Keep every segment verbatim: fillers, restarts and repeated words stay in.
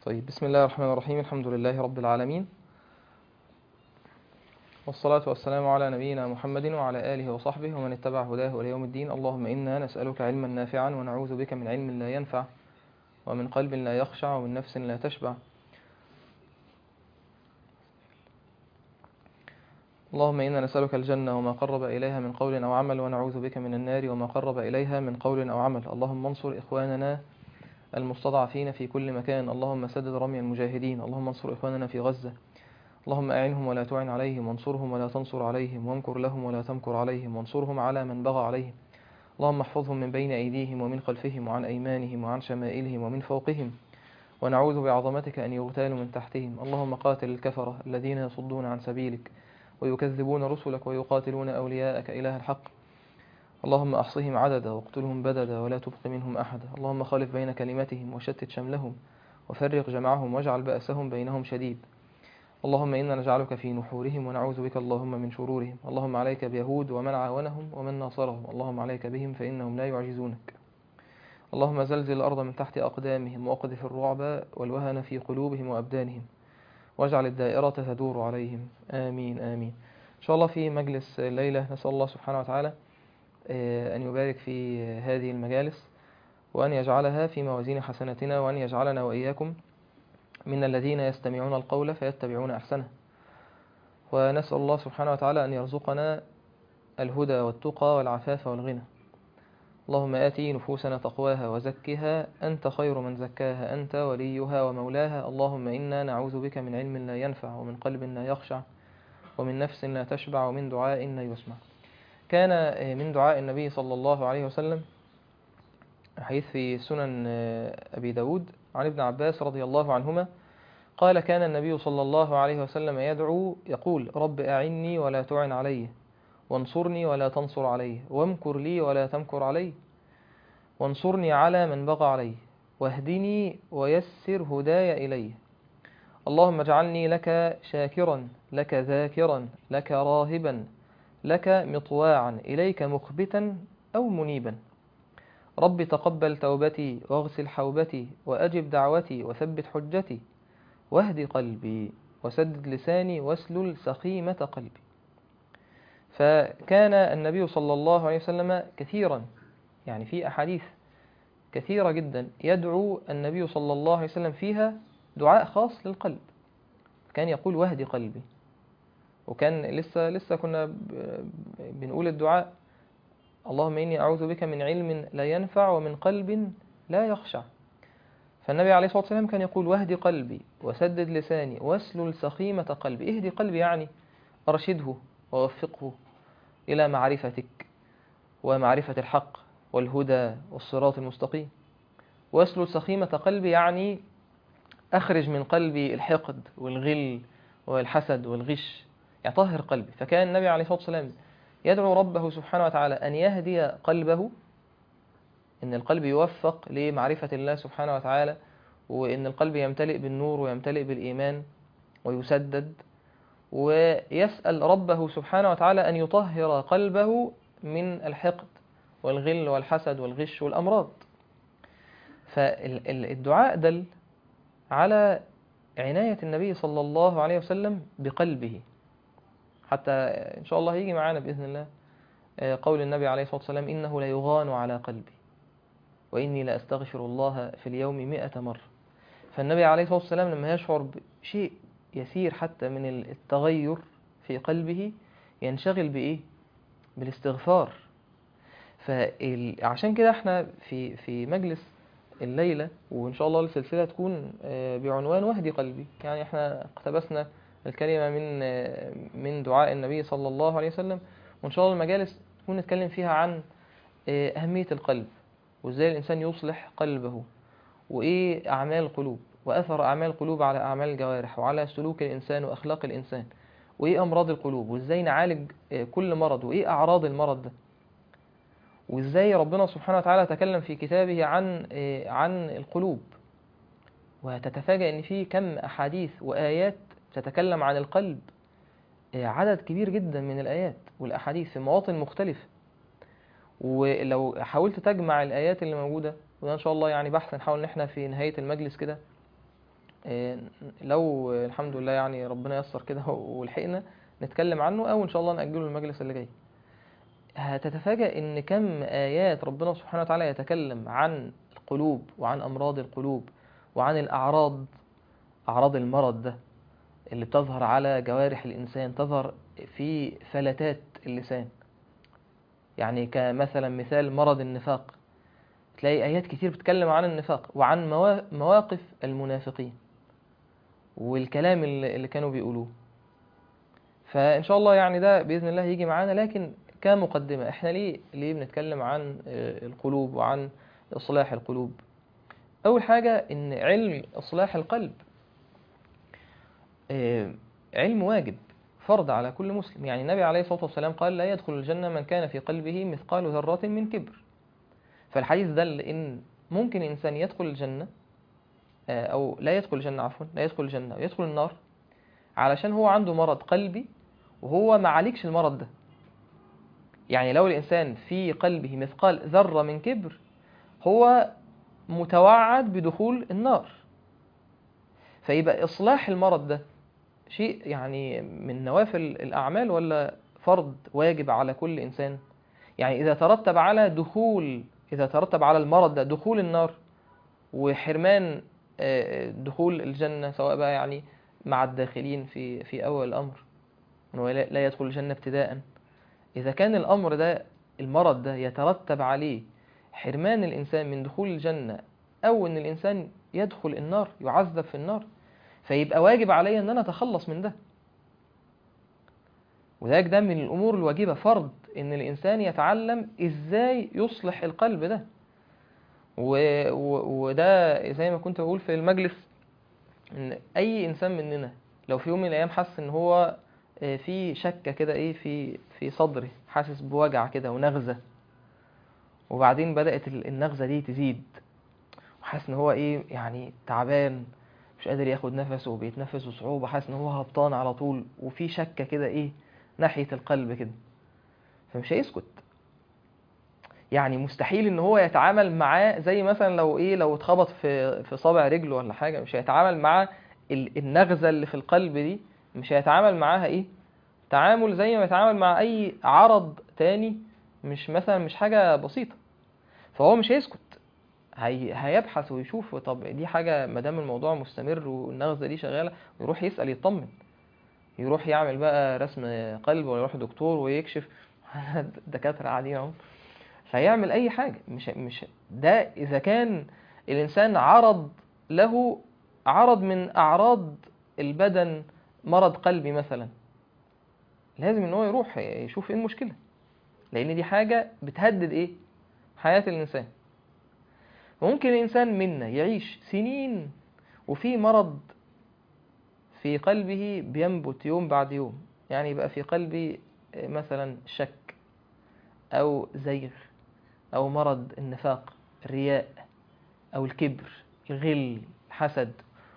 طيب، بسم الله الرحمن الرحيم. الحمد لله رب العالمين، والصلاة والسلام على نبينا محمد وعلى آله وصحبه ومن اتبع هداه إلى يوم الدين. اللهم إنا نسألك علما نافعا ونعوذ بك من علم لا ينفع ومن قلب لا يخشع ومن نفس لا تشبع. اللهم إنا نسألك الجنة وما قرب إليها من قول أو عمل، ونعوذ بك من النار وما قرب إليها من قول أو عمل. اللهم انصر إخواننا المستضعفين في كل مكان. اللهم سدد رمي المجاهدين. اللهم انصر إخواننا في غزة. اللهم أعنهم ولا تعن عليهم، وانصرهم ولا تنصر عليهم، وامكر لهم ولا تمكر عليهم، وانصرهم على من بغى عليهم. اللهم احفظهم من بين أيديهم ومن خلفهم وعن أيمانهم وعن شمائلهم ومن فوقهم، ونعوذ بعظمتك أن يغتالوا من تحتهم. اللهم قاتل الكفرة الذين يصدون عن سبيلك ويكذبون رسلك ويقاتلون أولياءك إله الحق. اللهم أحصهم عددا واقتلهم بددا ولا تبق منهم أحدا. اللهم خالف بين كلمتهم وشتت شملهم وفرق جمعهم واجعل بأسهم بينهم شديد. اللهم إنا نجعلك في نحورهم ونعوذ بك اللهم من شرورهم. اللهم عليك بيهود ومن عاونهم ومن ناصرهم. اللهم عليك بهم فإنهم لا يعجزونك. اللهم زلزل الأرض من تحت أقدامهم وأقذف الرعب والوهن في قلوبهم وأبدانهم واجعل الدائرة تدور عليهم. آمين آمين. إن شاء الله في مجلس الليلة نسأل الله سبحانه وتعالى أن يبارك في هذه المجالس، وأن يجعلها في موازين حسناتنا، وأن يجعلنا وإياكم من الذين يستمعون القول فيتبعون أحسنه. ونسأل الله سبحانه وتعالى أن يرزقنا الهدى والتقى والعفاف والغنى. اللهم آتي نفوسنا تقواها وزكها أنت خير من زكاها، أنت وليها ومولاها. اللهم إنا نعوذ بك من علم لا ينفع ومن قلب لا يخشع ومن نفس لا تشبع ومن دعاء لا يسمع. كان من دعاء النبي صلى الله عليه وسلم حيث في سنن أبي داود عن ابن عباس رضي الله عنهما قال: كان النبي صلى الله عليه وسلم يدعو يقول: رب أعني ولا تعن علي، وانصرني ولا تنصر علي، وامكر لي ولا تمكر علي، وانصرني على من بغى علي، واهدني ويسر هداي إلي. اللهم اجعلني لك شاكرا، لك ذاكرا، لك راهبا، لك مطواعا، إليك مخبتا أو منيبا. رب تقبل توبتي واغسل حوبتي وأجب دعوتي وثبت حجتي واهد قلبي وسدد لساني واسلل سخيمة قلبي. فكان النبي صلى الله عليه وسلم كثيرا، يعني في أحاديث كثيرة جدا يدعو النبي صلى الله عليه وسلم فيها دعاء خاص للقلب. كان يقول: واهد قلبي. وكان لسه لسه كنا بنقول الدعاء: اللهم إني أعوذ بك من علم لا ينفع ومن قلب لا يخشع. فالنبي عليه الصلاة والسلام كان يقول: واهد قلبي وسدد لساني واسلل سخيمة قلبي. اهدي قلبي يعني أرشده ووفقه إلى معرفتك ومعرفة الحق والهدى والصراط المستقيم. واسلل سخيمة قلبي يعني أخرج من قلبي الحقد والغل والحسد والغش، يعني طهر قلبي. فكان النبي عليه الصلاة والسلام يدعو ربه سبحانه وتعالى أن يهدي قلبه، إن القلب يوفق لمعرفة الله سبحانه وتعالى، وإن القلب يمتلئ بالنور ويمتلئ بالإيمان ويسدد، ويسأل ربه سبحانه وتعالى أن يطهر قلبه من الحقد والغل والحسد والغش والأمراض. فالدعاء دل على عناية النبي صلى الله عليه وسلم بقلبه، حتى إن شاء الله يجي معانا بإذن الله قول النبي عليه الصلاة والسلام: إنه لا يغان على قلبي وإني لا أستغفر الله في اليوم مئة مرة. فالنبي عليه الصلاة والسلام لما يشعر بشيء يسير حتى من التغير في قلبه ينشغل بإيه؟ بالاستغفار. فعشان كده احنا في في مجلس الليلة، وإن شاء الله السلسلة تكون بعنوان واهدي قلبي. يعني احنا اقتبسنا الكلمة من من دعاء النبي صلى الله عليه وسلم، وإن شاء الله المجالس تكون نتكلم فيها عن أهمية القلب، وإزاي الإنسان يصلح قلبه، وإيه أعمال القلوب، وأثر أعمال القلوب على أعمال الجوارح وعلى سلوك الإنسان وأخلاق الإنسان، وإيه أمراض القلوب، وإزاي نعالج كل مرض، وإيه أعراض المرض ده، وإزاي ربنا سبحانه وتعالى تكلم في كتابه عن عن القلوب. وتتفاجأ إن في كم أحاديث وآيات تتكلم عن القلب، عدد كبير جدا من الآيات والأحاديث في مواطن مختلفة. ولو حاولت تجمع الآيات اللي موجودة، وده إن شاء الله يعني بحث نحاول إن احنا في نهاية المجلس كده لو الحمد لله يعني ربنا ييسر كده ولحقنا نتكلم عنه، او ان شاء الله نأجله المجلس اللي جاي، هتتفاجأ ان كم آيات ربنا سبحانه وتعالى يتكلم عن القلوب وعن أمراض القلوب وعن الأعراض، أعراض المرض ده اللي بتظهر على جوارح الإنسان، تظهر في فلتات اللسان. يعني كمثلا مثال مرض النفاق، تلاقي آيات كتير بتتكلم عن النفاق وعن مواقف المنافقين والكلام اللي كانوا بيقولوه. فإن شاء الله يعني ده بإذن الله يجي معانا، لكن كمقدمة احنا ليه ليه بنتكلم عن القلوب وعن إصلاح القلوب؟ أول حاجة إن علم إصلاح القلب علم واجب فرض على كل مسلم. يعني النبي عليه الصلاة والسلام قال لا يدخل الجنة من كان في قلبه مثقال ذرة من كبر. فالحديث دل إن ممكن إنسان يدخل الجنة أو لا يدخل الجنة عفوا لا يدخل الجنة ويدخل النار علشان هو عنده مرض قلبي وهو ما عالجش المرض ده. يعني لو الإنسان في قلبه مثقال ذرة من كبر هو متوعد بدخول النار. فيبقى إصلاح المرض ده شيء يعني من نوافل الأعمال ولا فرض واجب على كل إنسان؟ يعني إذا ترتب على دخول إذا ترتب على المرض ده دخول النار وحرمان دخول الجنة، سواء بقى يعني مع الداخلين في في أول الأمر أنه لا يدخل الجنة ابتداء، إذا كان الأمر ده المرض ده يترتب عليه حرمان الإنسان من دخول الجنة أو أن الإنسان يدخل النار يعذب في النار، فيبقى واجب علي أن أنا أتخلص من ده. وذلك ده من الأمور الواجبة، فرض أن الإنسان يتعلم إزاي يصلح القلب ده. و... و... وده زي ما كنت بقول في المجلس، إن أي إنسان مننا لو في يوم من الأيام حس إن هو في شكة كده إيه في في صدره، حاسس بوجع كده ونغزة، وبعدين بدأت النغزة دي تزيد وحاسس إن هو إيه يعني تعبان مش قادر ياخد نفسه وبيتنفس بصعوبة، حاسس إن هو هبطان على طول وفي شكة كده إيه ناحية القلب كده، فمش هيسكت. يعني مستحيل ان هو يتعامل معاه زي مثلا لو ايه لو اتخبط في في صابع رجله ولا حاجه، مش هيتعامل مع النغزه اللي في القلب دي، مش هيتعامل معاها ايه تعامل زي ما يتعامل مع اي عرض تاني، مش مثلا مش حاجه بسيطه. فهو مش هيسكت، هي هيبحث ويشوف طب دي حاجه ما دام الموضوع مستمر والنغزه دي شغاله، ويروح يسال يطمن، يروح يعمل بقى رسم قلب ولا يروح دكتور ويكشف الدكاتره قاعدين اهو، فيعمل اي حاجه. مش مش ده اذا كان الانسان عرض له عرض من اعراض البدن، مرض قلبي مثلا، لازم ان هو يروح يشوف ايه المشكله، لان دي حاجه بتهدد ايه حياه الانسان. وممكن الانسان منا يعيش سنين وفي مرض في قلبه بينبت يوم بعد يوم، يعني يبقى في قلبي مثلا شك او زيغ أو مرض النفاق، الرياء أو الكبر، الغل، الحسد،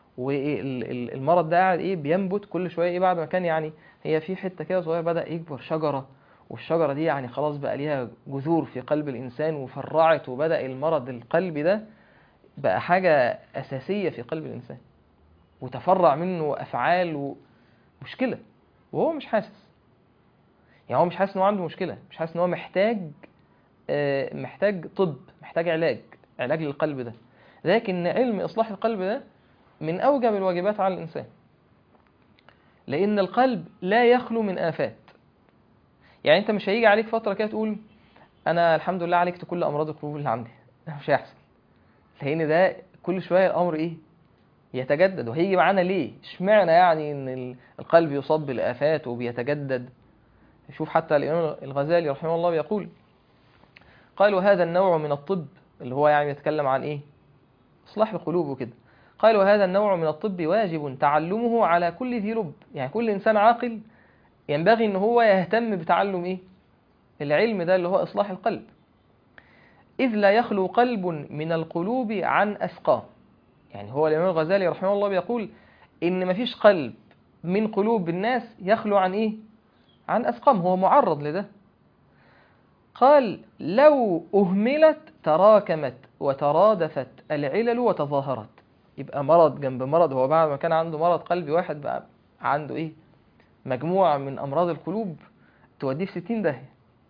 والمرض ده قاعد إيه بينبت كل شوية إيه بعد ما كان يعني هي في حتة كده صغيرة بدأ يكبر شجرة، والشجرة دي يعني خلاص بقى ليها جذور في قلب الإنسان وفرعت، وبدأ المرض القلبي ده بقى حاجة أساسية في قلب الإنسان وتفرع منه أفعال ومشكلة، وهو مش حاسس. يعني هو مش حاسس إنه عنده مشكلة، مش حاسس إنه هو محتاج محتاج طب، محتاج علاج علاج للقلب ده. لكن علم إصلاح القلب ده من أوجب الواجبات على الإنسان، لأن القلب لا يخلو من آفات. يعني أنت مش هيجي عليك فترة كده تقول أنا الحمد لله عالجت كل أمراض القلوب اللي عندي، مش هيحصل، لأن ده كل شوية الأمر إيه يتجدد. وهيجي معانا ليه اشمعنى يعني إن القلب يصاب بالآفات وبيتجدد؟ شوف حتى الإمام الغزالي رحمه الله بيقول، قالوا هذا النوع من الطب، اللي هو يعني يتكلم عن إيه إصلاح القلوب وكده، قالوا هذا النوع من الطب واجب تعلمه على كل ذي لب. يعني كل إنسان عاقل ينبغي إن هو يهتم بتعلم إيه العلم ده اللي هو إصلاح القلب، إذ لا يخلو قلب من القلوب عن أسقام. يعني هو الإمام الغزالي رحمه الله بيقول إن مفيش قلب من قلوب الناس يخلو عن إيه عن أسقام، هو معرض لده. قال لو أهملت تراكمت وترادفت العلل وتظاهرت. يبقى مرض جنب مرض. هو بعد ما كان عنده مرض قلبي واحد بقى عنده ايه؟ مجموعة من امراض القلوب توديه في ستين داهية.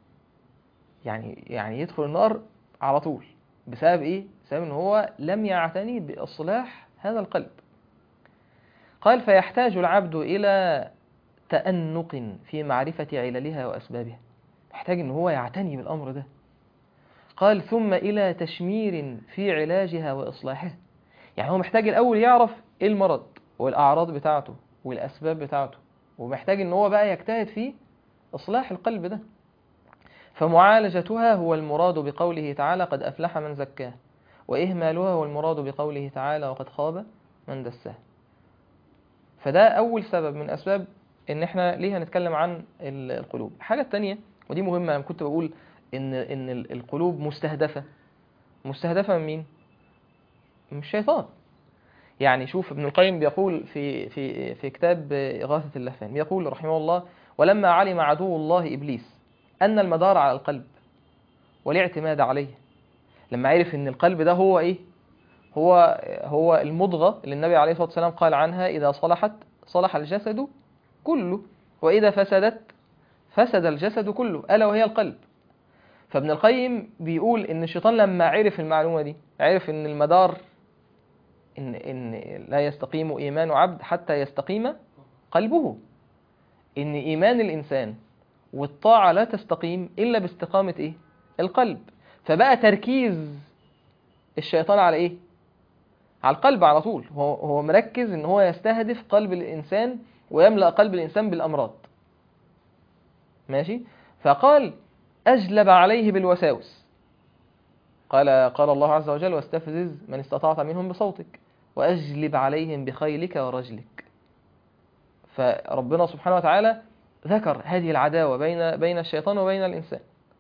يعني يعني يدخل النار على طول. بسبب ايه؟ بسبب ان هو لم يعتني باصلاح هذا القلب. قال فيحتاج العبد الى تأنق في معرفة عللها واسبابها. محتاج ان هو يعتني بالامر ده. قال ثم الى تشمير في علاجها واصلاحها. يعني هو محتاج الاول يعرف ايه المرض والاعراض بتاعته والاسباب بتاعته، ومحتاج ان هو بقى يجتهد في اصلاح القلب ده. فمعالجتها هو المراد بقوله تعالى قد أفلح من زكاه، وإهمالها هو المراد بقوله تعالى وقد خاب من دساه. فده أول سبب من أسباب إن إحنا ليه هنتكلم عن القلوب. الحاجة التانية ودي مهمة، أنا كنت بقول إن إن القلوب مستهدفة. مستهدفة من مين؟ من الشيطان. يعني شوف ابن القيم بيقول في في في كتاب إغاثة اللهفان، بيقول رحمه الله: ولما علم عدو الله إبليس أن المدار على القلب والاعتماد عليه، لما عرف ان القلب ده هو ايه؟ هو هو المضغة اللي النبي عليه الصلاة والسلام قال عنها إذا صلحت صلح الجسد كله، وإذا فسدت فسد الجسد كله، ألا وهي القلب. فابن القيم بيقول ان الشيطان لما عرف المعلومة دي، عرف ان المدار ان ان لا يستقيم إيمان عبد حتى يستقيم قلبه، ان إيمان الإنسان والطاعة لا تستقيم إلا باستقامة ايه؟ القلب. فبقى تركيز الشيطان على ايه؟ على القلب على طول. هو هو مركز ان هو يستهدف قلب الانسان ويملأ قلب الانسان بالامراض. ماشي؟ فقال اجلب عليه بالوساوس. قال قال الله عز وجل: واستفزز من استطعت منهم بصوتك واجلب عليهم بخيلك ورجلك. فربنا سبحانه وتعالى ذكر هذه العداوة بين بين الشيطان وبين الانسان،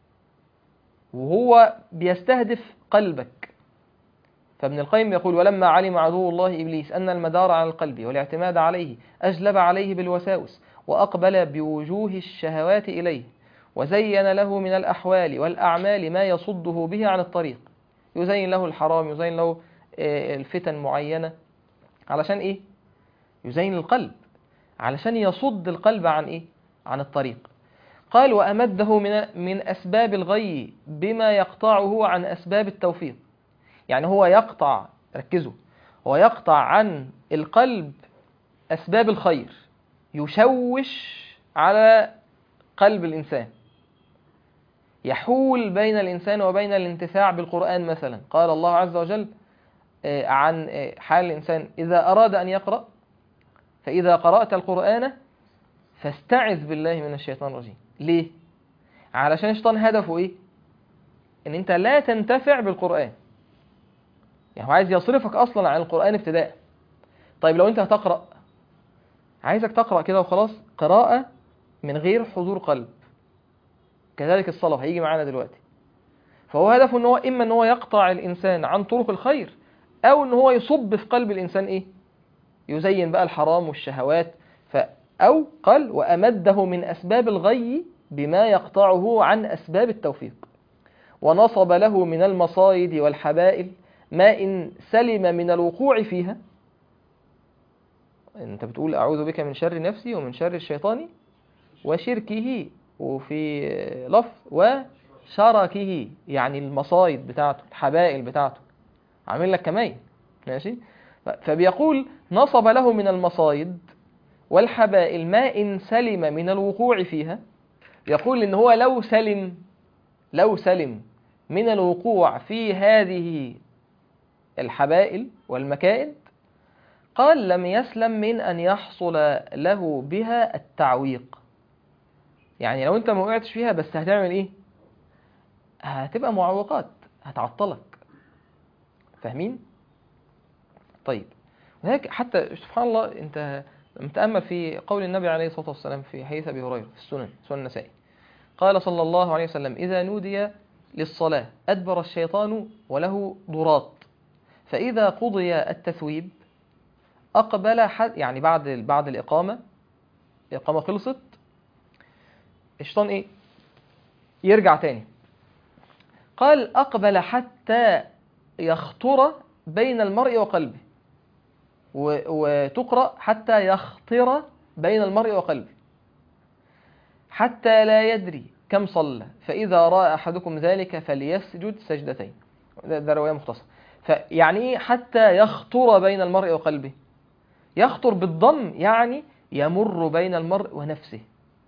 وهو بيستهدف قلبك. فابن القيم يقول: ولما علم عدو الله إبليس أن المدار على القلب والاعتماد عليه أجلب عليه بالوساوس، وأقبل بوجوه الشهوات إليه، وزين له من الأحوال والأعمال ما يصده به عن الطريق. يزين له الحرام، يزين له الفتن معينة. علشان إيه؟ يزين القلب علشان يصد القلب عن إيه؟ عن الطريق. قال: وأمده من من أسباب الغي بما يقطعه عن أسباب التوفيق. يعني هو يقطع، ركزوا، هو يقطع عن القلب أسباب الخير، يشوش على قلب الإنسان، يحول بين الإنسان وبين الانتفاع بالقرآن. مثلا قال الله عز وجل عن حال الإنسان إذا أراد أن يقرأ: فإذا قرأت القرآن فاستعذ بالله من الشيطان الرجيم. ليه؟ علشان الشيطان هدفه إيه؟ إن أنت لا تنتفع بالقرآن. يعني هو عايز يصرفك أصلا عن القرآن ابتداء. طيب لو أنت هتقرأ، عايزك تقرأ كده وخلاص، قراءة من غير حضور قلب. كذلك الصلاة هيجي معانا دلوقتي. فهو هدفه ان هو اما ان هو يقطع الانسان عن طرق الخير، او ان هو يصب في قلب الانسان ايه؟ يزين بقى الحرام والشهوات. ف او قال: وامده من اسباب الغي بما يقطعه عن اسباب التوفيق، ونصب له من المصايد والحبائل ما إن سلم من الوقوع فيها. انت بتقول اعوذ بك من شر نفسي ومن شر الشيطان وشركه، وفي لفظ وشركه، يعني المصايد بتاعته، الحبائل بتاعته، عامل لك كمين. ماشي؟ فبيقول نصب له من المصايد والحبائل ما إن سلم من الوقوع فيها. يقول إن هو لو سلم لو سلم من الوقوع في هذه الحبائل والمكائد، قال لم يسلم من أن يحصل له بها التعويق. يعني لو انت ما وقعتش فيها بس هتعمل ايه؟ هتبقى معوقات، هتعطلك. فاهمين؟ طيب، وهيك حتى سبحان الله انت متأمل في قول النبي عليه الصلاة والسلام في حديث أبي هريرة في السنن سنن النسائي. قال صلى الله عليه وسلم: إذا نودي للصلاة أدبر الشيطان وله ضراط، فإذا قضي التثويب أقبل حد، يعني بعد بعد الإقامة، الإقامة خلصت، الشيطان إيه؟ يرجع تاني. قال: أقبل حتى يخطر بين المرء وقلبه. وتقرأ حتى يخطر بين المرء وقلبه، حتى لا يدري كم صلى، فإذا رأى أحدكم ذلك فليسجد سجدتين. ده, ده رواية مختصرة. فيعني إيه حتى يخطر بين المرء وقلبه؟ يخطر بالضم يعني يمر بين المرء ونفسه،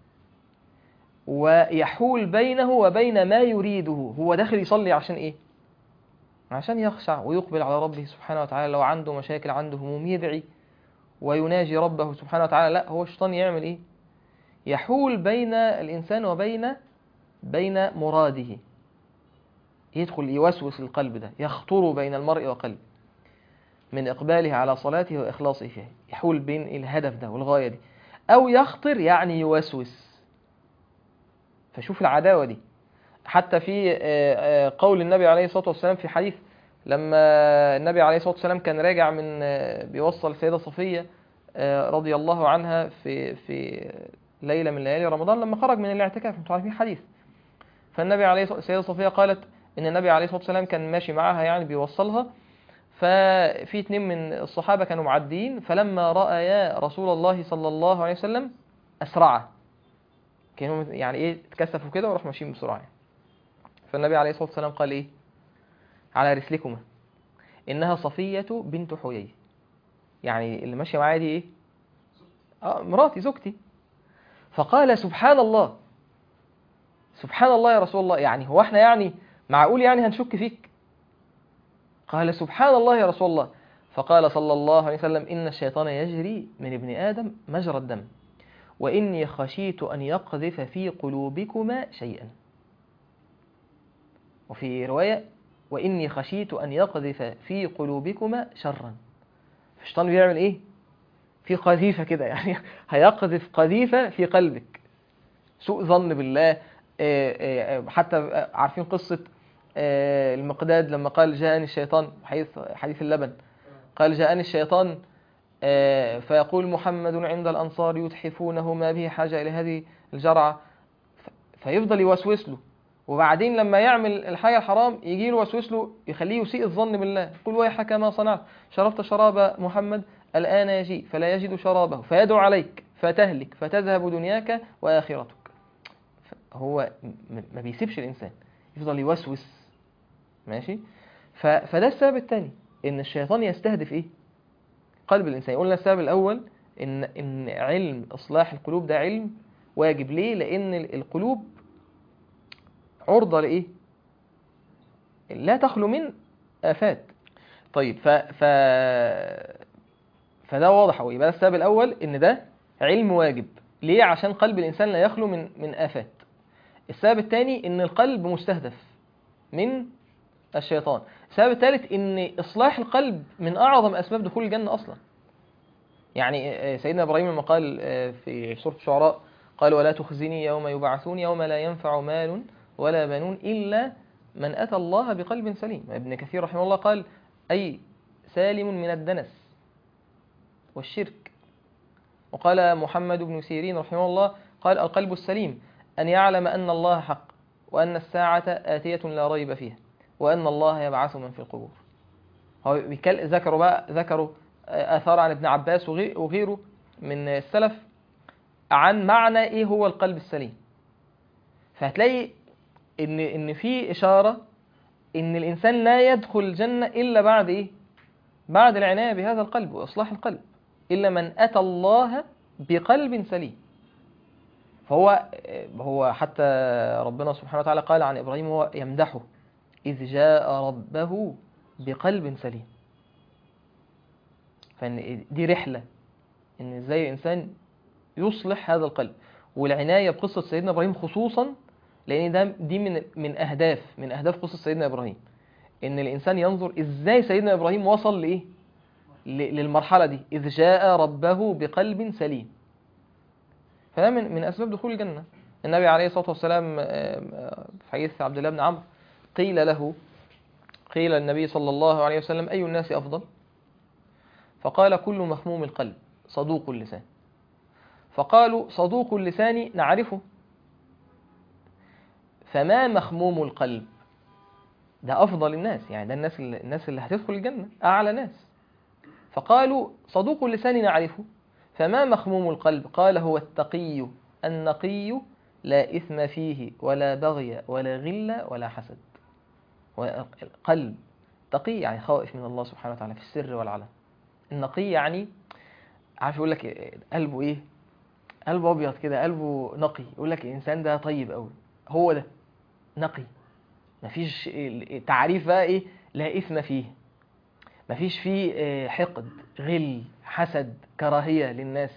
ويحول بينه وبين ما يريده. هو داخل يصلي عشان إيه؟ عشان يخشع ويقبل على ربه سبحانه وتعالى. لو عنده مشاكل، عنده هموم، يدعي ويناجي ربه سبحانه وتعالى. لا، هو الشيطان يعمل إيه؟ يحول بين الإنسان وبين بين مراده، يدخل يوسوس القلب ده، يخطر بين المرء وقلبه من إقباله على صلاته وإخلاصه فيها، يحول بين الهدف ده والغاية دي. أو يخطر يعني يوسوس. فشوف العداوة دي. حتى في قول النبي عليه الصلاة والسلام في حديث، لما النبي عليه الصلاة والسلام كان راجع من بيوصل السيدة صفية رضي الله عنها في في ليلة من ليالي رمضان لما خرج من الاعتكاف، انتوا عارفين الحديث. فالنبي عليه الصلاة السيدة صفية قالت ان النبي عليه الصلاة والسلام كان ماشي معها يعني بيوصلها، ففي اتنين من الصحابة كانوا معديين، فلما رأيا رسول الله صلى الله عليه وسلم أسرعه، كانوا يعني ايه اتكسفوا كده وراحوا ماشيين بسرعة. فالنبي عليه الصلاة والسلام قال ايه؟ على رسلكما إنها صفية بنت حيي. يعني اللي ماشية معايا دي ايه؟ اه مراتي، زوجتي. فقال سبحان الله، سبحان الله يا رسول الله، يعني هو احنا يعني معقول يعني هنشك فيك؟ قال سبحان الله يا رسول الله. فقال صلى الله عليه وسلم إن الشيطان يجري من ابن آدم مجرى الدم، وإني خشيت أن يقذف في قلوبكما شيئا. وفي رواية وإني خشيت أن يقذف في قلوبكما شرا. الشيطان بيعمل إيه؟ في قذيفة كده، يعني هيقذف قذيفة في قلبك، سوء ظن بالله. حتى عارفين قصة المقداد لما قال جاءني الشيطان، حديث حديث اللبن، قال جاءني الشيطان فيقول محمد عند الأنصار يتحفونه ما به حاجة إلى هذه الجرعة، فيفضل يوسوس له، وبعدين لما يعمل الحاجة الحرام يجي له وسوس له يخليه يسيء الظن بالله، يقول ويحك ما صنعت، شربت شراب محمد الآن يجيء فلا يجد شرابه فيدعو عليك فتهلك فتذهب دنياك وآخرتك. هو ما بيسيبش الإنسان، يفضل يوسوس. ماشي. فده السبب الثاني، إن الشيطان يستهدف إيه؟ قلب الإنسان. قلنا السبب الأول إن إن علم إصلاح القلوب ده علم واجب. ليه؟ لأن القلوب عرضة لإيه؟ لا تخلو من آفات. طيب ف... ف... فده واضح أوي. يبقى السبب الأول إن ده علم واجب. ليه؟ عشان قلب الإنسان لا يخلو من من آفات. السبب الثاني إن القلب مستهدف من الشيطان. السبب الثالث إن إصلاح القلب من أعظم أسباب دخول الجنة أصلا. يعني سيدنا إبراهيم لما قال في سورة الشعراء قال ولا تخزني يوم يبعثون يوم لا ينفع مال ولا بنون إلا من أتى الله بقلب سليم. ابن كثير رحمه الله قال أي سالم من الدنس والشرك. وقال محمد بن سيرين رحمه الله قال القلب السليم أن يعلم أن الله حق، وأن الساعة آتية لا ريب فيها، وأن الله يبعث من في القبور. هو ذكروا بقى ذكروا آثار عن ابن عباس وغيره من السلف عن معنى إيه هو القلب السليم. فهتلاقي إن إن في إشارة إن الإنسان لا يدخل الجنة إلا بعد إيه؟ بعد العناية بهذا القلب وإصلاح القلب، إلا من أتى الله بقلب سليم. فهو هو حتى ربنا سبحانه وتعالى قال عن إبراهيم هو يمدحه إذ جاء ربه بقلب سليم. فإن دي رحلة إن إزاي الإنسان يصلح هذا القلب، والعناية بقصة سيدنا إبراهيم خصوصا لأن ده دي من من أهداف من أهداف قصة سيدنا إبراهيم، إن الإنسان ينظر إزاي سيدنا إبراهيم وصل لإيه؟ للمرحلة دي إذ جاء ربه بقلب سليم. فده من من أسباب دخول الجنة. النبي عليه الصلاة والسلام في حديث عبد الله بن عمرو قيل له قيل النبي صلى الله عليه وسلم أي الناس أفضل؟ فقال كل مخموم القلب صدوق اللسان. فقالوا صدوق اللسان نعرفه، فما مخموم القلب؟ ده أفضل الناس، يعني ده الناس اللي الناس اللي هتدخل الجنة، أعلى ناس. فقالوا صدوق اللسان نعرفه فما مخموم القلب؟ قال هو التقي النقي لا إثم فيه ولا بغي ولا غل ولا حسد. القلب تقي يعني خائف من الله سبحانه وتعالى في السر والعلن. النقي يعني عارف يقول لك قلبه ايه؟ قلبه ابيض كده، قلبه نقي، يقول لك الانسان ده طيب قوي، هو ده نقي. مفيش تعريف بقى ايه؟ لا اثم فيه، مفيش فيه حقد غل حسد كراهية للناس،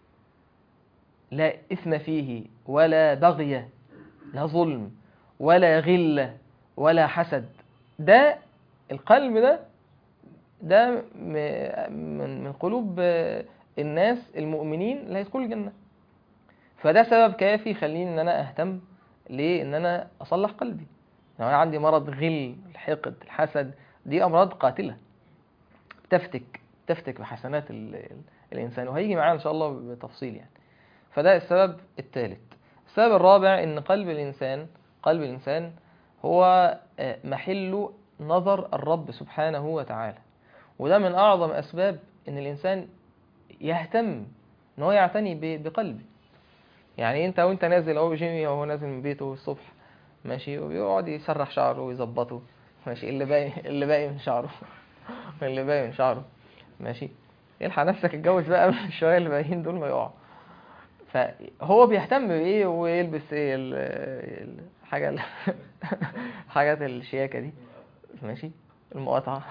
لا اثم فيه ولا بغي، لا ظلم ولا غل ولا حسد. ده القلب ده ده من من قلوب الناس المؤمنين اللي هيدخلوا الجنة. فده سبب كافي يخليني ان انا اهتم ليه ان انا اصلح قلبي. لو انا عندي مرض غل الحقد الحسد، دي امراض قاتلة تفتك تفتك بحسنات ال... ال... الانسان، وهيجي معانا ان شاء الله بتفصيل يعني. فده السبب الثالث. السبب الرابع ان قلب الانسان قلب الانسان هو محل نظر الرب سبحانه وتعالى، وده من اعظم اسباب ان الانسان يهتم ان هو يعتني بقلبه. يعني انت وانت نازل اهو جيمي وهو نازل من بيته الصبح ماشي، ويقعد يسرح شعره ويظبطه ماشي، اللي باقي اللي باقي من شعره اللي باقي من شعره ماشي، يلحق نفسك اتجوز بقى شويه اللي باقيين دول ما يقعوا. فهو بيهتم بايه ويلبس ايه الحاجه حاجات الشياكه دي ماشي، المقاطعه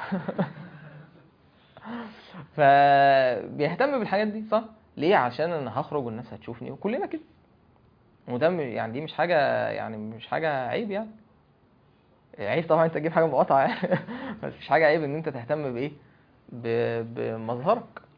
فبيهتم بالحاجات دي صح ليه؟ عشان انا هخرج والناس هتشوفني وكلنا كده، وده يعني دي مش حاجه يعني مش حاجه عيب يعني. عيب طبعا انت تجيب حاجه مقاطعه يعني بس مش حاجه عيب ان انت تهتم بايه؟ بمظهرك.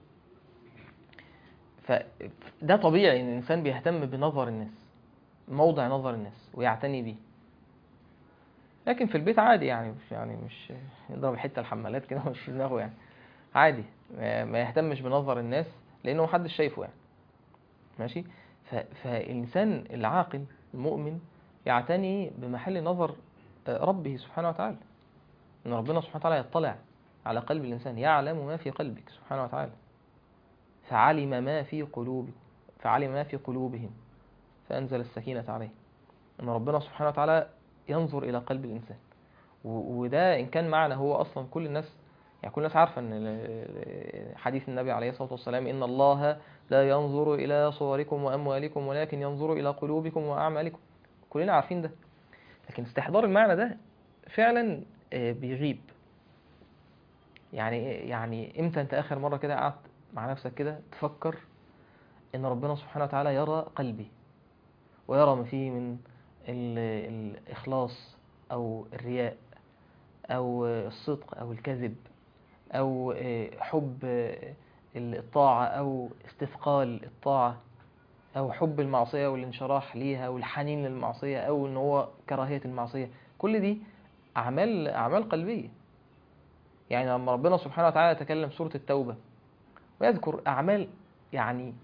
فده طبيعي ان الانسان بيهتم بنظر الناس، موضع نظر الناس ويعتني بيه. لكن في البيت عادي يعني مش يعني مش يضرب حته الحمالات كده مش في دماغه يعني عادي، ما يهتمش بنظر الناس لانه محدش شايفه يعني ماشي. فالانسان العاقل المؤمن يعتني بمحل نظر ربه سبحانه وتعالى، ان ربنا سبحانه وتعالى يطلع على قلب الانسان، يعلم ما في قلبك سبحانه وتعالى. فعلم ما في قلوبك فعلم ما في قلوبهم فانزل السكينه عليه. ان ربنا سبحانه وتعالى ينظر الى قلب الانسان، وده ان كان معنى هو اصلا كل الناس يعني كل الناس عارفه ان حديث النبي عليه الصلاه والسلام ان الله لا ينظر الى صوركم واموالكم ولكن ينظر الى قلوبكم واعمالكم، كلنا عارفين ده. لكن استحضار المعنى ده فعلا بيغيب. يعني يعني امتى انت اخر مره كده قعدت مع نفسك كده تفكر ان ربنا سبحانه وتعالى يرى قلبي ويرى ما فيه من الاخلاص او الرياء او الصدق او الكذب او حب الطاعه او استثقال الطاعه او حب المعصيه والانشراح ليها والحنين للمعصيه او ان هو كراهيه المعصيه. كل دي اعمال اعمال قلبيه. يعني لما ربنا سبحانه وتعالى يتكلم سورة التوبة ويذكر أعمال يعني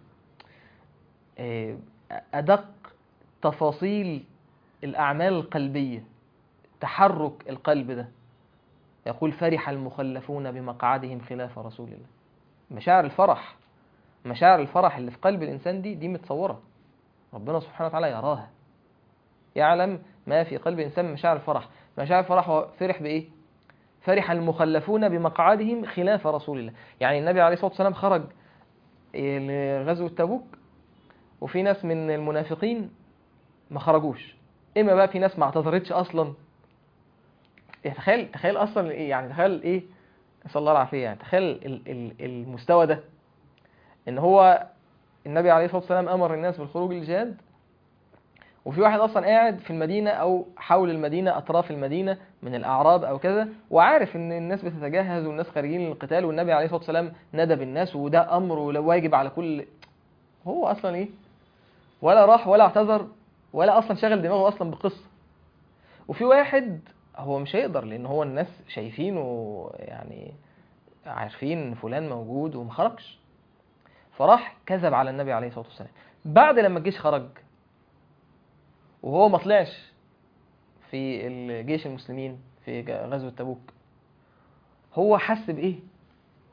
أدق تفاصيل الأعمال القلبية، تحرك القلب ده، يقول فرح المخلفون بمقعدهم خلاف رسول الله. مشاعر الفرح مشاعر الفرح اللي في قلب الإنسان دي دي متصورة، ربنا سبحانه وتعالى يراها، يعلم ما في قلب الإنسان. مشاعر الفرح مشاعر الفرح هو فرح بإيه؟ فرح المخلفون بمقعدهم خلاف رسول الله. يعني النبي عليه الصلاة والسلام خرج لغزوة تبوك وفي ناس من المنافقين ما خرجوش، اما بقى في ناس ما اعتذرتش اصلا. يعني تخيل تخيل اصلا ايه، يعني تخيل ايه، نسأل الله العافية، يعني تخيل المستوى ده، ان هو النبي عليه الصلاة والسلام امر الناس بالخروج للجهاد وفي واحد اصلا قاعد في المدينة او حول المدينة اطراف المدينة من الاعراب او كذا، وعارف ان الناس بتتجهز والناس خارجين للقتال والنبي عليه الصلاة والسلام ندى بالناس وده امر واجب على كل، هو اصلا ايه ولا راح ولا اعتذر ولا اصلا شغل دماغه اصلا بقصة. وفي واحد هو مش هيقدر لان هو الناس شايفينه يعني عارفين فلان موجود وما خرجش، فراح كذب على النبي عليه الصلاة والسلام. بعد لما الجيش خرج وهو ما طلعش في الجيش المسلمين في غزوة تبوك، هو حس بايه؟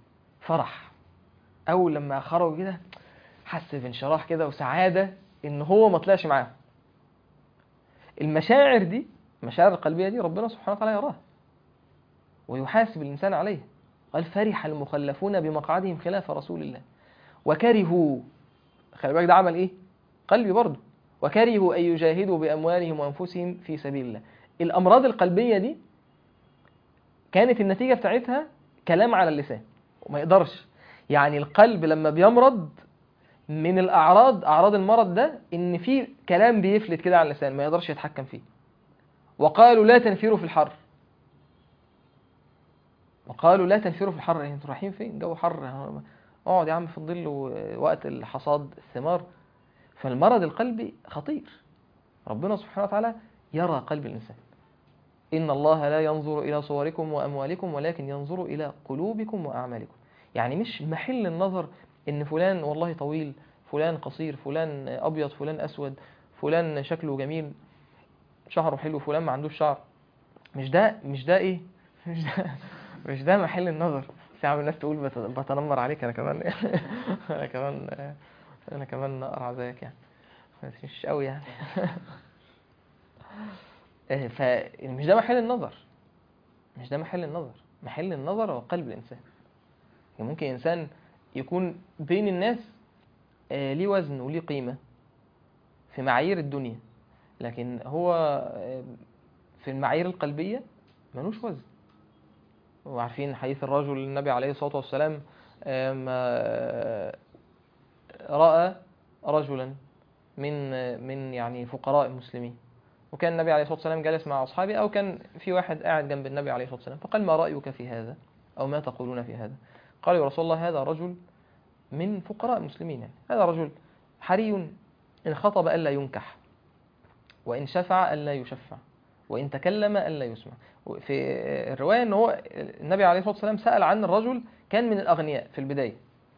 فرح. اول لما خرجوا كده حس بانشراح كده وسعاده ان هو ما طلعش معاهم. المشاعر دي، المشاعر القلبيه دي، ربنا سبحانه وتعالى يراها ويحاسب الانسان عليها. قال فرح المخلفون بمقعدهم خلاف رسول الله وكرهوا، خلي بالك ده عمل ايه؟ قلبي برضه. وكرهوا ان يجاهدوا باموالهم وانفسهم في سبيل الله. الامراض القلبيه دي كانت النتيجه بتاعتها كلام على اللسان وما يقدرش. يعني القلب لما بيمرض من الاعراض، اعراض المرض ده، ان في كلام بيفلت كده على اللسان ما يقدرش يتحكم فيه. وقالوا لا تنفروا في الحر، وقالوا لا تنفروا في الحر. انتوا رايحين فين؟ جو حر، اقعد يا عم في الظل وقت الحصاد الثمار. فالمرض القلبي خطير. ربنا سبحانه وتعالى يرى قلب الإنسان. إن الله لا ينظر إلى صوركم وأموالكم ولكن ينظر إلى قلوبكم وأعمالكم. يعني مش محل النظر إن فلان والله طويل، فلان قصير، فلان أبيض، فلان أسود، فلان شكله جميل، شعره حلو، فلان ما عندوش شعر. مش ده مش ده إيه مش ده مش ده محل النظر. ساعة الناس تقول بت- بتنمر عليك أنا كمان أنا كمان أنا كمان أقرع زيك يعني، مش قوي يعني. فمش ده محل النظر، مش ده محل النظر. محل النظر هو قلب الإنسان. يعني ممكن إنسان يكون بين الناس آه، ليه وزن وليه قيمة في معايير الدنيا، لكن هو آه، في المعايير القلبية ملوش وزن. وعارفين حديث الرجل النبي عليه الصلاة والسلام آه، ما آه، رأى رجلا من آه، من يعني فقراء المسلمين، وكان النبي عليه الصلاة والسلام جالس مع أصحابه، أو كان في واحد قاعد جنب النبي عليه الصلاة والسلام، فقال ما رأيك في هذا أو ما تقولون في هذا؟ قالوا يا رسول الله هذا رجل من فقراء المسلمين، يعني هذا رجل حري إن خطب ألا ينكح، وإن شفع ألا يشفع، وإن تكلم ألا يسمع. في الرواية أن هو النبي عليه الصلاة والسلام سأل عن الرجل كان من الأغنياء في البداية،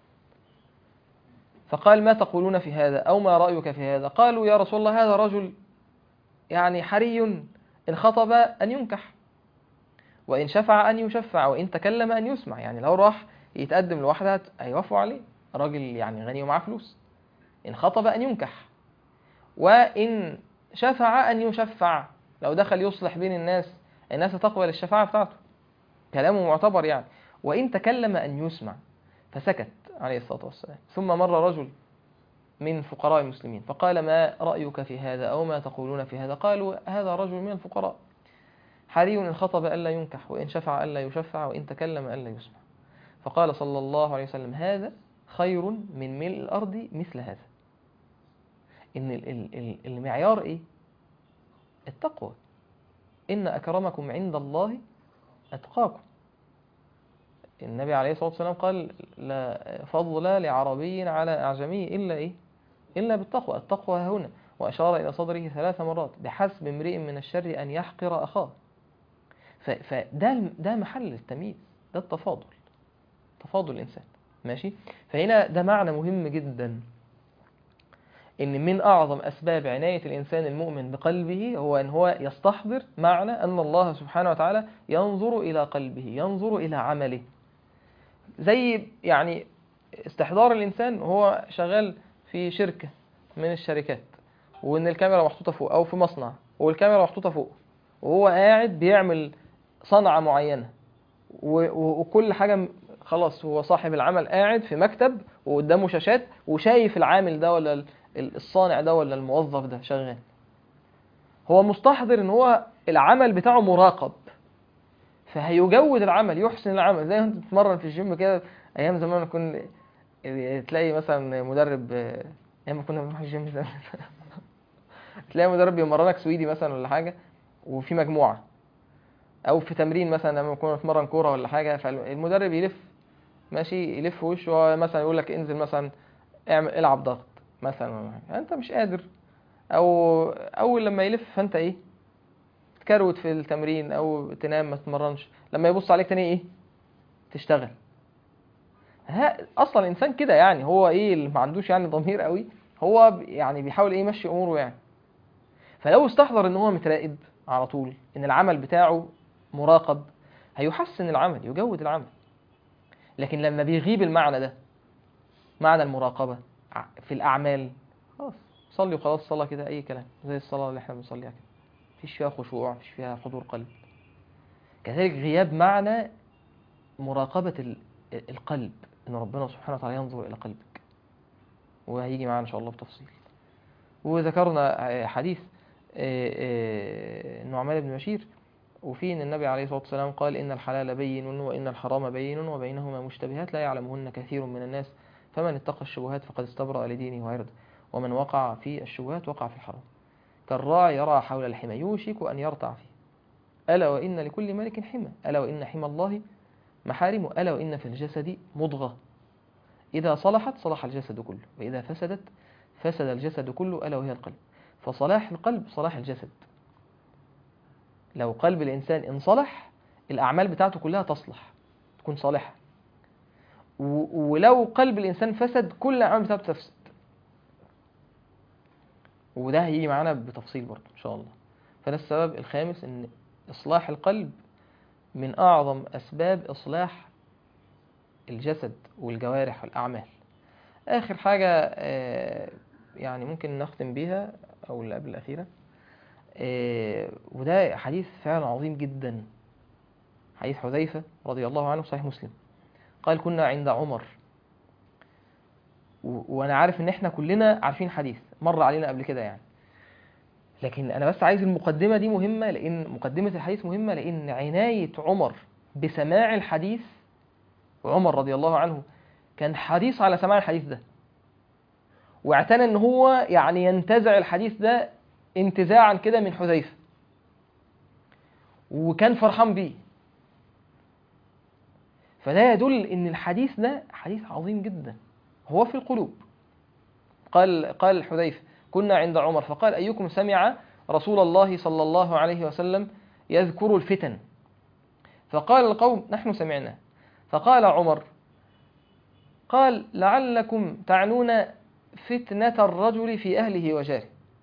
فقال ما تقولون في هذا أو ما رأيك في هذا؟ قالوا يا رسول الله هذا رجل يعني حري إن خطب أن ينكح، وإن شفع أن يشفع، وإن تكلم أن يسمع. يعني لو راح يتقدم لوحدها هيوافقوا عليه، راجل يعني غني ومعاه فلوس. إن خطب أن ينكح، وإن شفع أن يشفع، لو دخل يصلح بين الناس الناس تقبل الشفاعة بتاعته، كلامه معتبر يعني. وإن تكلم أن يسمع. فسكت عليه الصلاة والسلام. ثم مر رجل من فقراء المسلمين فقال ما رأيك في هذا أو ما تقولون في هذا؟ قالوا هذا رجل من الفقراء حري إن خطب ألا ينكح، وإن شفع ألا يشفع، وإن تكلم ألا يسمع. فقال صلى الله عليه وسلم هذا خير من ملء الأرض مثل هذا. إن المعيار إيه؟ التقوى. إن أكرمكم عند الله أتقاكم. النبي عليه الصلاة والسلام قال لا فضل لعربي على أعجمي إلا إيه؟ إلا بالتقوى. التقوى هنا، وأشار إلى صدره ثلاث مرات بحسب امرئ من الشر أن يحقر أخاه. فده ده محل التمييز، ده التفاضل، تفاضل الإنسان. ماشي. فهنا ده معنى مهم جدا، إن من أعظم أسباب عناية الإنسان المؤمن بقلبه هو أن هو يستحضر معنى أن الله سبحانه وتعالى ينظر إلى قلبه، ينظر إلى عمله. زي يعني استحضار الإنسان وهو شغال في شركة من الشركات، وإن الكاميرا محطوطة فوق، أو في مصنع والكاميرا محطوطة فوق، وهو قاعد بيعمل صنعة معينة، وكل حاجة خلاص، هو صاحب العمل قاعد في مكتب وقدامه شاشات وشايف العامل ده ولا الصانع ده ولا الموظف ده شغال. هو مستحضر ان هو العمل بتاعه مراقب، فهيجود العمل، يحسن العمل. زي ما انت بتتمرن في الجيم كده ايام زمان، كنا تلاقي مثلا مدرب، ايام ما كنا بنروح الجيم زمان تلاقي مدرب بيمرنك سويدي مثلا ولا حاجه، وفي مجموعه، او في تمرين مثلا لما كنا نتمرن كوره ولا حاجه، فالمدرب يلف ماشي، يلف وشه مثلا يقول لك انزل مثلا اعمل العب ضغط مثلا، انت مش قادر، او اول لما يلف فانت ايه تكروت في التمرين او تنام ما تتمرنش، لما يبص عليك تاني ايه تشتغل. ها اصلا الانسان كده يعني، هو ايه اللي ما عندوش يعني ضمير قوي، هو يعني بيحاول ايه يمشي اموره يعني. فلو استحضر ان هو متراقب على طول، ان العمل بتاعه مراقب، هيحسن العمل، يجود العمل. لكن لما بيغيب المعنى ده، معنى المراقبة في الأعمال، خلاص صلي وخلاص، صلاة كده أي كلام زي الصلاة اللي احنا بنصليها كده، مفيش فيها خشوع، مفيش فيها حضور قلب. كذلك غياب معنى مراقبة القلب، إن ربنا سبحانه وتعالى ينظر إلى قلبك، وهيجي معنا إن شاء الله بتفصيل. وذكرنا حديث النعمان بن بشير، وفيه ان النبي عليه الصلاة والسلام قال إن الحلال بين وإن الحرام بين وبينهما مشتبهات لا يعلمهن كثير من الناس، فمن اتقى الشبهات فقد استبرأ لدينه وعرضه، ومن وقع في الشبهات وقع في الحرام. كالراعي يرعى حول الحمى يوشك أن يرتع فيه، ألا وإن لكل ملك حمى، ألا وإن حمى الله محارمه، ألا وإن في الجسد مضغة إذا صلحت صلح الجسد كله، وإذا فسدت فسد الجسد كله، ألا وهي القلب. فصلاح القلب صلاح الجسد. لو قلب الإنسان انصلح الأعمال بتاعته كلها تصلح، تكون صالحة. ولو قلب الإنسان فسد كل الأعمال بتاعته تفسد. وده هيجي معانا بتفصيل برضه إن شاء الله. فده السبب الخامس، إن إصلاح القلب من أعظم أسباب إصلاح الجسد والجوارح والأعمال. آخر حاجة يعني ممكن نختم بيها أو اللي قبل الأخيرة، وده حديث فعلا عظيم جدا، حديث حذيفة رضي الله عنه صحيح مسلم. قال كنا عند عمر، وأنا عارف إن إحنا كلنا عارفين حديث مر علينا قبل كده يعني، لكن أنا بس عايز المقدمة دي مهمة، لأن مقدمة الحديث مهمة، لأن عناية عمر بسماع الحديث، وعمر رضي الله عنه كان حريص على سماع الحديث ده، واعتنى إن هو يعني ينتزع الحديث ده انتزاعا كده من حذيفة، وكان فرحان بيه. فده يدل إن الحديث ده حديث عظيم جدا، هو في القلوب. قال قال حذيفة كنا عند عمر فقال أيكم سمع رسول الله صلى الله عليه وسلم يذكر الفتن؟ فقال القوم نحن سمعنا. فقال عمر قال لعلكم تعنون فتنة الرجل في أهله وجاره.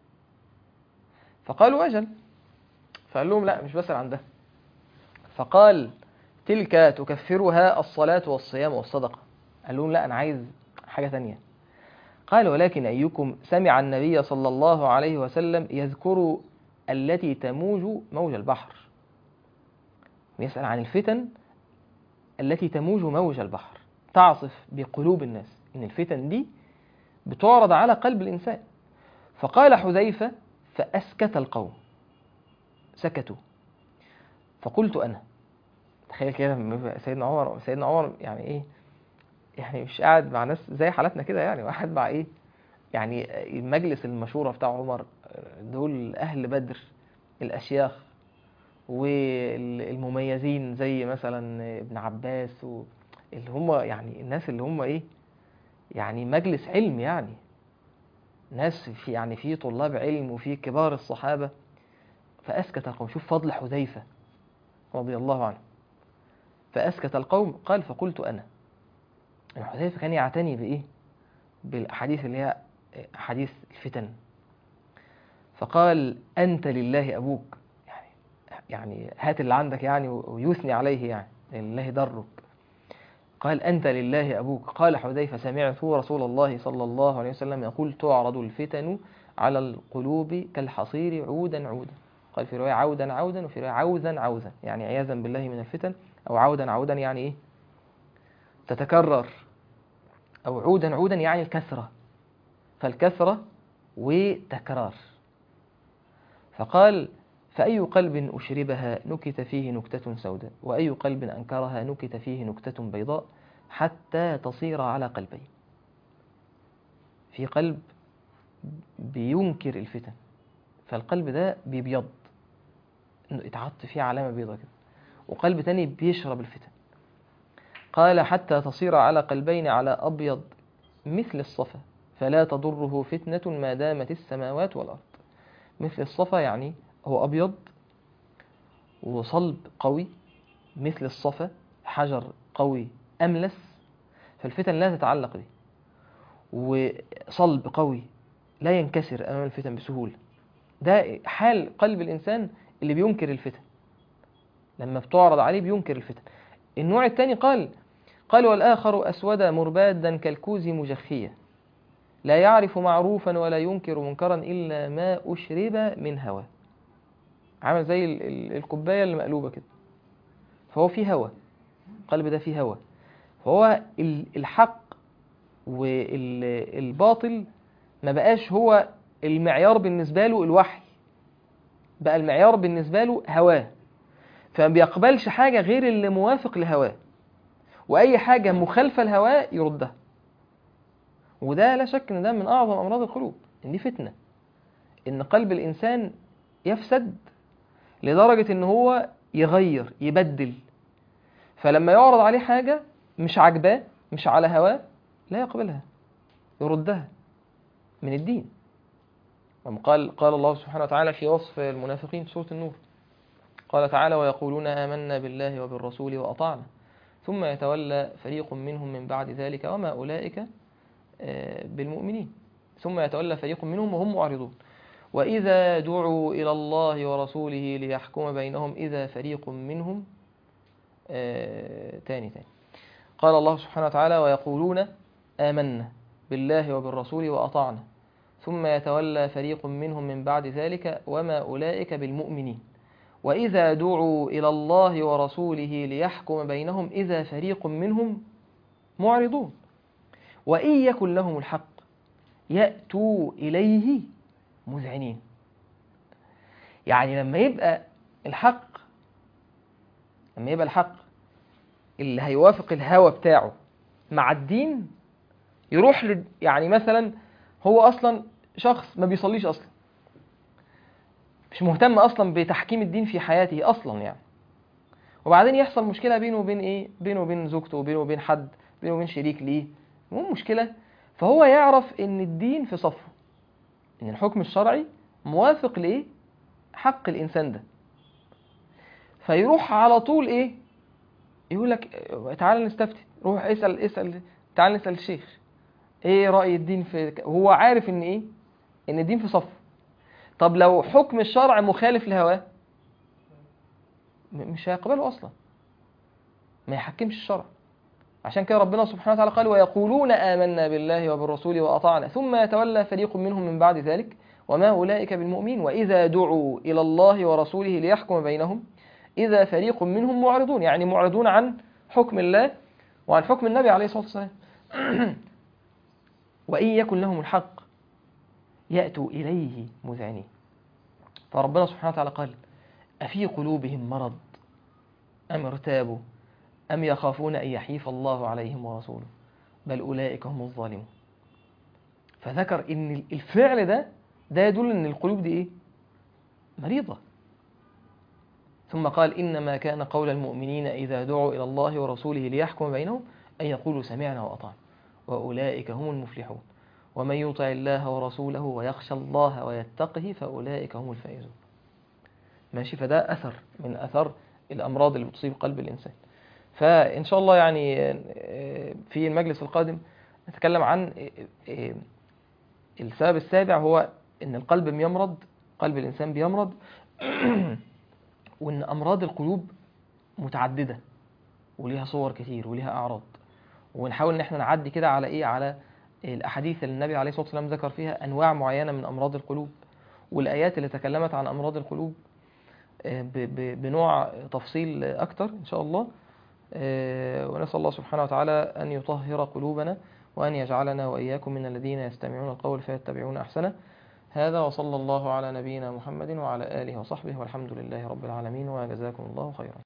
فقالوا أجل. فقال لهم لا، مش بسأل عن ده. فقال تلك تكفرها الصلاة والصيام والصدقة. قال لهم لا، أنا عايز حاجة تانية. قال ولكن أيكم سمع النبي صلى الله عليه وسلم يذكر التي تموج موج البحر؟ يسأل عن الفتن التي تموج موج البحر، تعصف بقلوب الناس، إن الفتن دي بتعرض على قلب الإنسان. فقال حذيفة فأسكت القوم، سكتوا. فقلت أنا، تخيل كده سيدنا عمر سيدنا عمر يعني إيه، يعني مش قاعد مع ناس زي حالتنا كده يعني، واحد مع إيه يعني مجلس المشورة بتاع عمر، دول أهل بدر، الأشياخ والمميزين زي مثلا ابن عباس، اللي هم يعني الناس اللي هم إيه يعني مجلس علم، يعني ناس في يعني في طلاب علم وفي كبار الصحابة. فأسكت القوم، شوف فضل حذيفة رضي الله عنه. فأسكت القوم. قال فقلت أنا. حذيفة كان يعتني بإيه؟ بالأحاديث اللي هي حديث الفتن. فقال أنت لله أبوك، يعني يعني هات اللي عندك يعني ويثني عليه، يعني لله درك. قال أنت لله أبوك. قال حذيفة سمعت رسول الله صلى الله عليه وسلم يقول تعرض الفتن على القلوب كالحصير عودا عودا. قال في رواية عودا عودا، وفي رواية عوذا عوذا، يعني عياذا بالله من الفتن، أو عودا عودا يعني إيه تتكرر، أو عودا عودا يعني الكثرة، فالكثرة وتكرار. فقال فأي قلب أشربها نكت فيه نكتة سوداء، وأي قلب أنكرها نكت فيه نكتة بيضاء، حتى تصير على قلبين. في قلب بينكر الفتن، فالقلب ده بيبيض، انه اتعط فيه علامة بيضاء كده، وقلب تاني بيشرب الفتن. قال حتى تصير على قلبين على أبيض مثل الصفا، فلا تضره فتنة ما دامت السماوات والأرض. مثل الصفا يعني هو أبيض وصلب قوي، مثل الصفا حجر قوي أملس، فالفتن لا تتعلق به، وصلب قوي لا ينكسر أمام الفتن بسهولة. ده حال قلب الإنسان اللي بينكر الفتن، لما بتعرض عليه بينكر الفتن. النوع الثاني قال قال والآخر أسود مربادا كالكوز مجخية لا يعرف معروفا ولا ينكر منكرا إلا ما أشرب من هوى. عامل زي ال- ال- الكوباية اللي مقلوبة كده، فهو فيه هوى، القلب ده فيه هوى. فهو ال- الحق والباطل ما بقاش هو المعيار بالنسبة له الوحي، بقى المعيار بالنسبة له هواه، فما بيقبلش حاجة غير اللي موافق لهواه، وأي حاجة مخالفة لهواه يردها. وده لا شك إن ده من أعظم أمراض القلوب، إن دي فتنة، إن قلب الإنسان يفسد لدرجة إن هو يغير يبدل، فلما يعرض عليه حاجة مش عاجباه مش على هواه لا يقبلها، يردها من الدين. قال قال الله سبحانه وتعالى في وصف المنافقين في سورة النور، قال تعالى ويقولون آمنا بالله وبالرسول وأطعنا ثم يتولى فريق منهم من بعد ذلك وما أولئك بالمؤمنين. ثم يتولى فريق منهم وهم معرضون وإذا دعوا إلى الله ورسوله ليحكم بينهم إذا فريق منهم آه تاني تاني قال الله سبحانه وتعالى ويقولون آمنا بالله وبالرسول وأطعنا ثم يتولى فريق منهم من بعد ذلك وما أولئك بالمؤمنين وإذا دعوا إلى الله ورسوله ليحكم بينهم إذا فريق منهم معرضون وإن يكن لهم الحق يأتوا إليه مذعنين. يعني لما يبقى الحق لما يبقى الحق اللي هيوافق الهوى بتاعه مع الدين يروح ل... يعني مثلا هو أصلا شخص ما بيصليش أصلا، مش مهتم أصلا بتحكيم الدين في حياته أصلا يعني، وبعدين يحصل مشكلة بينه وبين إيه بينه وبين زوجته وبينه وبين حد بينه وبين شريك ليه، مو مشكلة، فهو يعرف إن الدين في صفه، إن الحكم الشرعي موافق لإيه حق الإنسان ده، فيروح على طول إيه يقول لك تعال نستفتي، روح اسأل اسأل تعال نسأل الشيخ إيه رأي الدين في، وهو عارف إن إيه إن الدين في صفه. طب لو حكم الشرع مخالف لهواه مش هيقبله أصلا، ما يحكمش الشرع. عشان كده ربنا سبحانه وتعالى قال ويقولون آمنا بالله وبالرسول وأطعنا ثم يتولى فريق منهم من بعد ذلك وما أولئك بالمؤمنين وإذا دعوا إلى الله ورسوله ليحكم بينهم إذا فريق منهم معرضون، يعني معرضون عن حكم الله وعن حكم النبي عليه الصلاة والسلام. وإن يكن لهم الحق يأتوا إليه مذعنين. فربنا سبحانه وتعالى قال أفي قلوبهم مرض أم ارتابوا أم يخافون أن يحيف الله عليهم ورسوله بل أولئك هم الظالمون. فذكر إن الفعل ده ده يدل إن القلوب دي إيه مريضة. ثم قال إنما كان قول المؤمنين إذا دعوا إلى الله ورسوله ليحكم بينهم أن يقولوا سمعنا وأطعنا وأولئك هم المفلحون ومن يطع الله ورسوله ويخشى الله ويتقه فأولئك هم الفائزون. ماشي، فده أثر من أثر الأمراض اللي بتصيب قلب الإنسان. فإن شاء الله يعني في المجلس القادم نتكلم عن السبب السابع، هو إن القلب بيمرض، قلب الإنسان بيمرض وإن أمراض القلوب متعددة وليها صور كتير وليها أعراض، ونحاول إن احنا نعدي كده على إيه على الأحاديث اللي النبي عليه الصلاة والسلام ذكر فيها أنواع معينة من أمراض القلوب والآيات اللي تكلمت عن أمراض القلوب بنوع تفصيل أكتر إن شاء الله. ونسأل الله سبحانه وتعالى أن يطهر قلوبنا وأن يجعلنا وإياكم من الذين يستمعون القول فيتبعون أحسنه. هذا وصلى الله على نبينا محمد وعلى آله وصحبه والحمد لله رب العالمين وجزاكم الله خيرا.